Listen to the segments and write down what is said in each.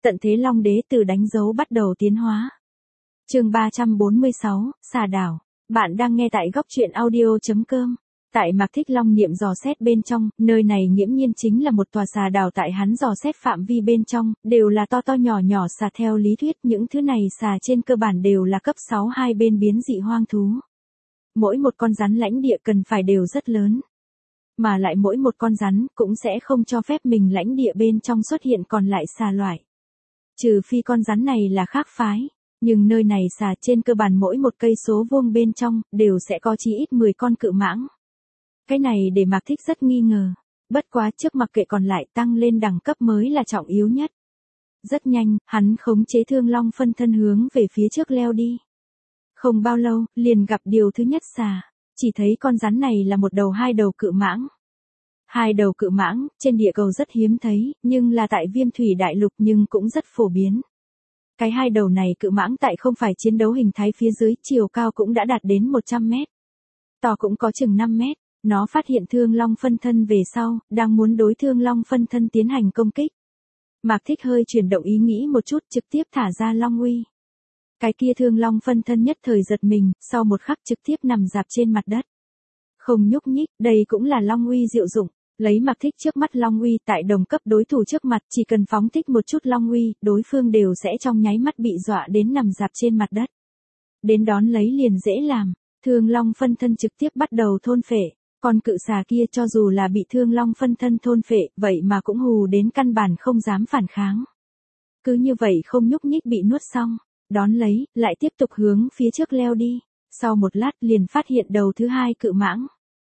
Tận thế Long Đế từ đánh dấu bắt đầu tiến hóa. Chương 346, Xà Đảo. Bạn đang nghe tại góc truyện audio.com. Tại Mạc Thích Long niệm dò xét bên trong, nơi này nghiễm nhiên chính là một tòa xà đảo. Tại hắn dò xét phạm vi bên trong, đều là to to nhỏ nhỏ xà. Theo lý thuyết những thứ này xà trên cơ bản đều là cấp 6 hai bên biến dị hoang thú. Mỗi một con rắn lãnh địa cần phải đều rất lớn. Mà lại mỗi một con rắn cũng sẽ không cho phép mình lãnh địa bên trong xuất hiện còn lại xà loại. Trừ phi con rắn này là khác phái. Nhưng nơi này xà trên cơ bản mỗi một cây số vuông bên trong, đều sẽ có chí ít 10 con cự mãng. Cái này để Mạc Thích rất nghi ngờ. Bất quá trước mặc kệ còn lại tăng lên đẳng cấp mới là trọng yếu nhất. Rất nhanh, hắn khống chế Thương Long phân thân hướng về phía trước leo đi. Không bao lâu, liền gặp điều thứ nhất xà. Chỉ thấy con rắn này là một đầu hai đầu cự mãng. Hai đầu cự mãng, trên địa cầu rất hiếm thấy, nhưng là tại Viêm Thủy Đại Lục nhưng cũng rất phổ biến. Cái hai đầu này cự mãng tại không phải chiến đấu hình thái phía dưới, chiều cao cũng đã đạt đến 100 mét. To cũng có chừng 5 mét. Nó phát hiện Thương Long phân thân về sau, đang muốn đối Thương Long phân thân tiến hành công kích. Mạc Thích hơi chuyển động ý nghĩ một chút, trực tiếp thả ra Long Uy. Cái kia Thương Long phân thân nhất thời giật mình, sau một khắc trực tiếp nằm rạp trên mặt đất. Không nhúc nhích, đây cũng là Long Uy diệu dụng. Lấy Mạc Thích trước mắt Long Uy tại đồng cấp đối thủ trước mặt, chỉ cần phóng thích một chút Long Uy, đối phương đều sẽ trong nháy mắt bị dọa đến nằm rạp trên mặt đất. Đến đón lấy liền dễ làm, Thương Long phân thân trực tiếp bắt đầu thôn phệ. Con cự xà kia cho dù là bị Thương Long phân thân thôn phệ, vậy mà cũng hù đến căn bản không dám phản kháng. Cứ như vậy không nhúc nhích bị nuốt xong, đón lấy, lại tiếp tục hướng phía trước leo đi. Sau một lát liền phát hiện đầu thứ hai cự mãng.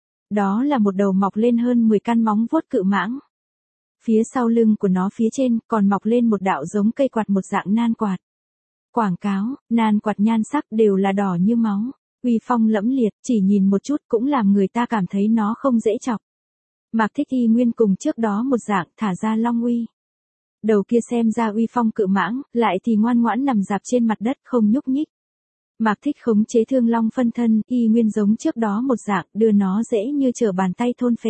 Đó là một đầu mọc lên hơn 10 căn móng vuốt cự mãng. Phía sau lưng của nó phía trên còn mọc lên một đạo giống cây quạt một dạng nan quạt. Quảng cáo, nan quạt nhan sắc đều là đỏ như máu. Uy phong lẫm liệt, chỉ nhìn một chút cũng làm người ta cảm thấy nó không dễ chọc. Mạc Thích y nguyên cùng trước đó một dạng thả ra Long Uy. Đầu kia xem ra uy phong cự mãng, lại thì ngoan ngoãn nằm rạp trên mặt đất không nhúc nhích. Mạc Thích khống chế Thương Long phân thân, y nguyên giống trước đó một dạng, đưa nó dễ như trở bàn tay thôn phệ.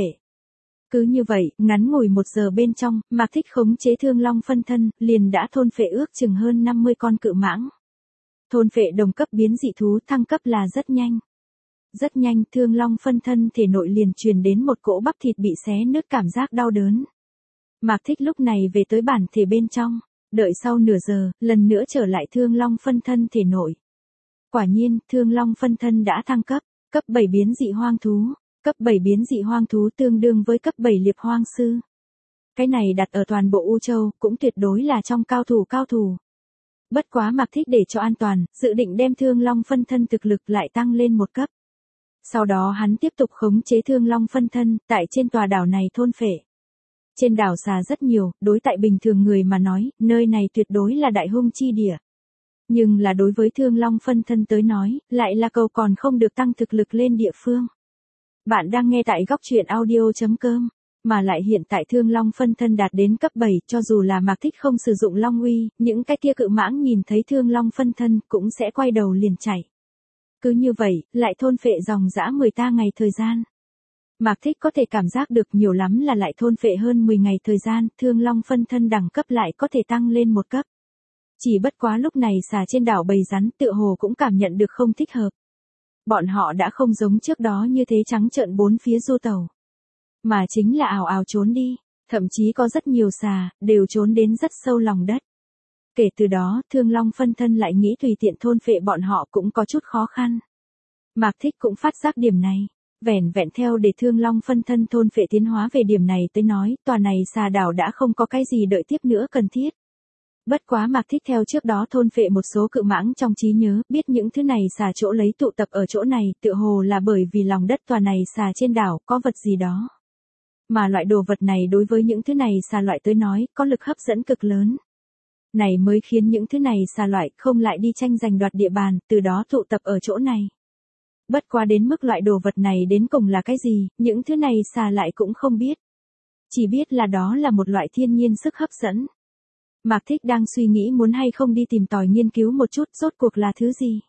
Cứ như vậy, ngắn ngủi 1 giờ bên trong, Mạc Thích khống chế Thương Long phân thân, liền đã thôn phệ ước chừng hơn 50 con cự mãng. Thôn phệ đồng cấp biến dị thú thăng cấp là rất nhanh. Rất nhanh, Thương Long phân thân thể nội liền truyền đến một cỗ bắp thịt bị xé nứt cảm giác đau đớn. Mạc Thích lúc này về tới bản thể bên trong, đợi sau nửa giờ, lần nữa trở lại Thương Long phân thân thể nội. Quả nhiên, Thương Long phân thân đã thăng cấp 7 biến dị hoang thú. Cấp 7 biến dị hoang thú tương đương với cấp 7 liệp hoang sư. Cái này đặt ở toàn bộ U Châu, cũng tuyệt đối là trong cao thủ. Bất quá Mạc Thích để cho an toàn, dự định đem Thương Long phân thân thực lực lại tăng lên một cấp. Sau đó hắn tiếp tục khống chế Thương Long phân thân, tại trên tòa đảo này thôn phệ. Trên đảo xà rất nhiều, đối tại bình thường người mà nói, nơi này tuyệt đối là đại hung chi địa. Nhưng là đối với Thương Long phân thân tới nói, lại là cầu còn không được tăng thực lực lên địa phương. Bạn đang nghe tại góc truyện audio.com. Mà lại hiện tại Thương Long phân thân đạt đến cấp 7, cho dù là Mạc Thích không sử dụng Long Uy, những cái kia cự mãng nhìn thấy Thương Long phân thân cũng sẽ quay đầu liền chạy. Cứ như vậy, lại thôn phệ dòng dã 10 ngày thời gian. Mạc Thích có thể cảm giác được nhiều lắm là lại thôn phệ hơn 10 ngày thời gian, Thương Long phân thân đẳng cấp lại có thể tăng lên một cấp. Chỉ bất quá lúc này xà trên đảo bầy rắn tựa hồ cũng cảm nhận được không thích hợp. Bọn họ đã không giống trước đó như thế trắng trợn bốn phía du tàu. Mà chính là ào ào trốn đi, thậm chí có rất nhiều xà, đều trốn đến rất sâu lòng đất. Kể từ đó, Thương Long phân thân lại nghĩ tùy tiện thôn phệ bọn họ cũng có chút khó khăn. Mạc Thích cũng phát giác điểm này, vẻn vẹn theo để Thương Long phân thân thôn phệ tiến hóa về điểm này tới nói, tòa này xà đảo đã không có cái gì đợi tiếp nữa cần thiết. Bất quá Mạc Thích theo trước đó thôn phệ một số cự mãng trong trí nhớ, biết những thứ này xà chỗ lấy tụ tập ở chỗ này, tựa hồ là bởi vì lòng đất tòa này xà trên đảo có vật gì đó. Mà loại đồ vật này đối với những thứ này xà loại tới nói, có lực hấp dẫn cực lớn. Này mới khiến những thứ này xà loại không lại đi tranh giành đoạt địa bàn, từ đó tụ tập ở chỗ này. Bất quá đến mức loại đồ vật này đến cùng là cái gì, những thứ này xà lại cũng không biết. Chỉ biết là đó là một loại thiên nhiên sức hấp dẫn. Mạc Thích đang suy nghĩ muốn hay không đi tìm tòi nghiên cứu một chút rốt cuộc là thứ gì.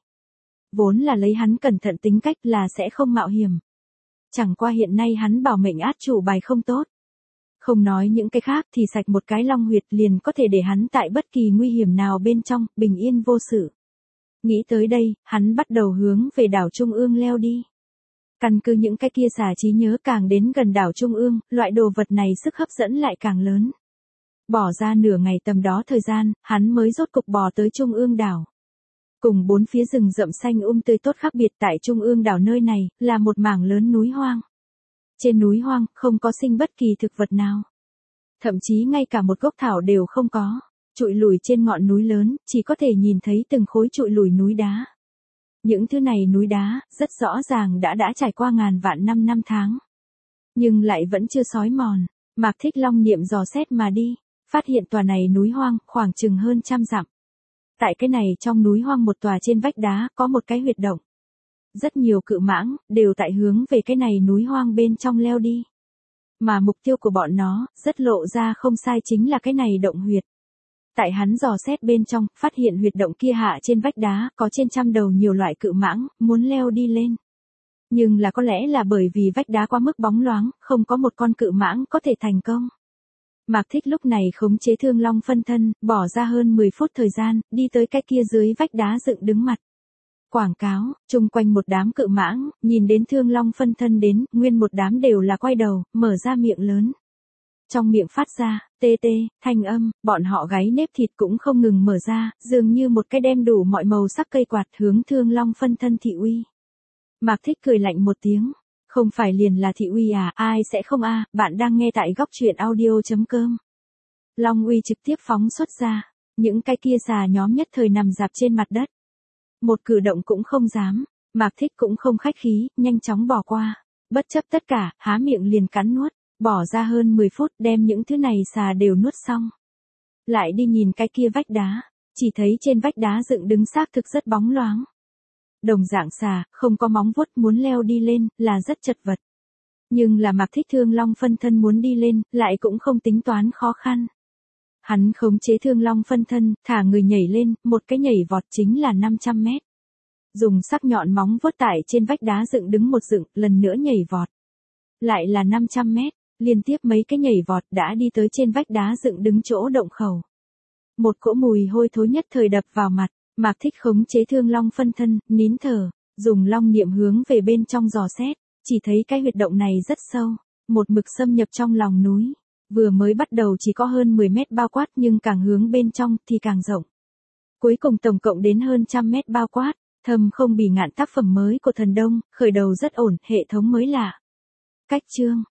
Vốn là lấy hắn cẩn thận tính cách là sẽ không mạo hiểm. Chẳng qua hiện nay hắn bảo mệnh át chủ bài không tốt. Không nói những cái khác thì sạch một cái long huyệt liền có thể để hắn tại bất kỳ nguy hiểm nào bên trong, bình yên vô sự. Nghĩ tới đây, hắn bắt đầu hướng về đảo Trung ương leo đi. Căn cứ những cái kia xà trí nhớ càng đến gần đảo Trung ương, loại đồ vật này sức hấp dẫn lại càng lớn. Bỏ ra nửa ngày tầm đó thời gian, hắn mới rốt cục bò tới Trung ương đảo. Cùng bốn phía rừng rậm xanh tươi tốt khác biệt tại Trung ương đảo nơi này, là một mảng lớn núi hoang. Trên núi hoang, không có sinh bất kỳ thực vật nào. Thậm chí ngay cả một gốc thảo đều không có. Trụi lùi trên ngọn núi lớn, chỉ có thể nhìn thấy từng khối trụi lùi núi đá. Những thứ này núi đá, rất rõ ràng đã trải qua ngàn vạn năm tháng. Nhưng lại vẫn chưa xói mòn. Mạc Thích Long niệm dò xét mà đi, phát hiện tòa này núi hoang, khoảng chừng hơn 100 dặm. Tại cái này trong núi hoang một tòa trên vách đá, có một cái huyệt động. Rất nhiều cự mãng, đều tại hướng về cái này núi hoang bên trong leo đi. Mà mục tiêu của bọn nó, rất lộ ra không sai chính là cái này động huyệt. Tại hắn dò xét bên trong, phát hiện huyệt động kia hạ trên vách đá, có trên 100 đầu nhiều loại cự mãng, muốn leo đi lên. Nhưng là có lẽ là bởi vì vách đá quá mức bóng loáng, không có một con cự mãng có thể thành công. Mạc Thích lúc này khống chế Thương Long phân thân, bỏ ra hơn 10 phút thời gian, đi tới cái kia dưới vách đá dựng đứng mặt. Quảng cáo, chung quanh một đám cự mãng, nhìn đến Thương Long phân thân đến, nguyên một đám đều là quay đầu, mở ra miệng lớn. Trong miệng phát ra, tê tê, thanh âm, bọn họ gáy nếp thịt cũng không ngừng mở ra, dường như một cái đem đủ mọi màu sắc cây quạt hướng Thương Long phân thân thị uy. Mạc Thích cười lạnh một tiếng. Không phải liền là thị uy à, ai sẽ không a, bạn đang nghe tại góc truyện audio.com. Long uy trực tiếp phóng xuất ra, những cái kia xà nhóm nhất thời nằm dạp trên mặt đất. Một cử động cũng không dám, Mạc Thích cũng không khách khí, nhanh chóng bỏ qua. Bất chấp tất cả, há miệng liền cắn nuốt, bỏ ra hơn 10 phút đem những thứ này xà đều nuốt xong. Lại đi nhìn cái kia vách đá, chỉ thấy trên vách đá dựng đứng xác thực rất bóng loáng. Đồng dạng xà, không có móng vuốt muốn leo đi lên, là rất chật vật. Nhưng là Mạc Thích Thương Long phân thân muốn đi lên, lại cũng không tính toán khó khăn. Hắn khống chế Thương Long phân thân, thả người nhảy lên, một cái nhảy vọt chính là 500 mét. Dùng sắc nhọn móng vuốt tải trên vách đá dựng đứng một dựng, lần nữa nhảy vọt. Lại là 500 mét, liên tiếp mấy cái nhảy vọt đã đi tới trên vách đá dựng đứng chỗ động khẩu. Một cỗ mùi hôi thối nhất thời đập vào mặt. Mạc Thích khống chế Thương Long phân thân, nín thở, dùng long niệm hướng về bên trong dò xét, chỉ thấy cái huyệt động này rất sâu, một mực xâm nhập trong lòng núi. Vừa mới bắt đầu chỉ có hơn 10 mét bao quát nhưng càng hướng bên trong thì càng rộng. Cuối cùng tổng cộng đến hơn 100 mét bao quát, Thầm Không Bỉ Ngạn tác phẩm mới của Thần Đông, khởi đầu rất ổn, hệ thống mới lạ. Cách chương